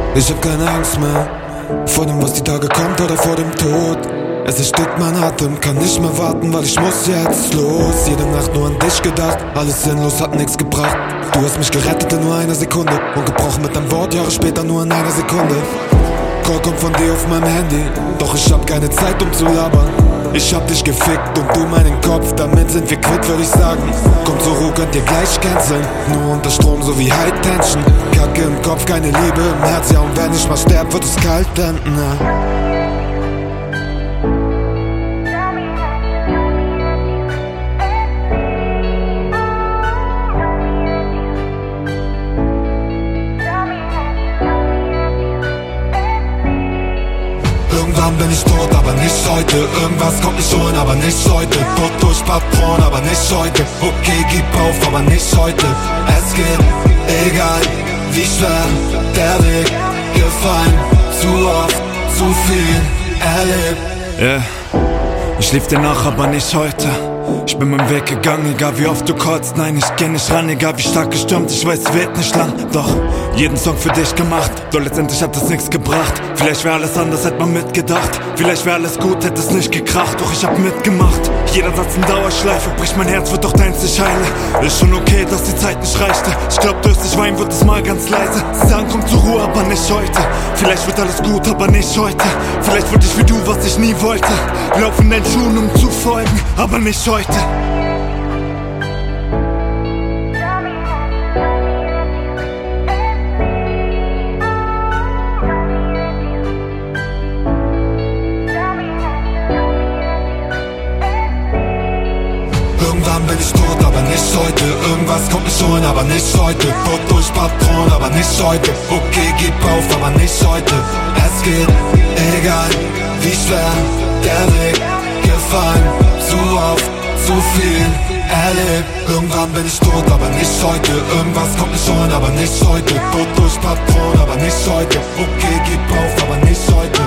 Ich hab keine Angst mehr vor dem, was die Tage kommt oder vor dem Tod. Es erstickt mein Atem, kann nicht mehr warten, weil ich muss jetzt los. Jede Nacht nur an dich gedacht, alles sinnlos, hat nix gebracht. Du hast mich gerettet in nur einer Sekunde und gebrochen mit deinem Wort, Jahre später nur in einer Sekunde. Call kommt von dir auf meinem Handy, doch ich hab keine Zeit, um zu labern. Ich hab dich gefickt und du meinen Kopf, damit sind wir quitt, würd ich sagen. Komm zur Ruhe, könnt ihr gleich canceln, nur unter Strom, so wie High Tension. Kacke im Kopf, keine Liebe im Herz, ja, und wenn ich mal sterb, wird es kalt enden, Irgendwann bin ich tot, aber nicht heute. Irgendwas kommt mich holen, aber nicht heute. Tod durch Patron, aber nicht heute. Okay, gib auf, aber nicht heute. Es geht, egal wie schwer der Weg gefallen. Zu oft, zu viel erlebt. Yeah. Ich lief dir nach, aber nicht heute. Ich bin meinen Weg gegangen, egal wie oft du callst. Nein, ich geh nicht ran, egal wie stark gestürmt. Ich weiß, es wird nicht lang, doch jeden Song für dich gemacht. Doch letztendlich hat das nichts gebracht. Vielleicht wäre alles anders, hätte man mitgedacht. Vielleicht wäre alles gut, hätte es nicht gekracht. Doch ich hab mitgemacht. Jeder Satz in Dauerschleife, bricht mein Herz, wird doch deins nicht heile. Ist schon okay, dass die Zeit nicht reichte. Ich glaub, durch dich weinen wird es mal ganz leise. Sie sagen, komm zur Ruhe, aber nicht heute. Vielleicht wird alles gut, aber nicht heute. Vielleicht wurde ich wie du, was ich nie wollte. Lauf in deinen Schuhen, um zu folgen, aber nicht heute. Irgendwann bin ich tot, aber nicht heute. Irgendwas kommt mich holen, aber nicht heute. Tod durch Patron, aber nicht heute. Okay, gib auf, aber nicht heute. Es geht, egal wie schwer der Weg gefallen. Zu oft, zu viel erlebt. Irgendwann bin ich tot, aber nicht heute. Irgendwas kommt mich holen, aber nicht heute. Tod durch Patron, aber nicht heute. Okay, gib auf, aber nicht heute.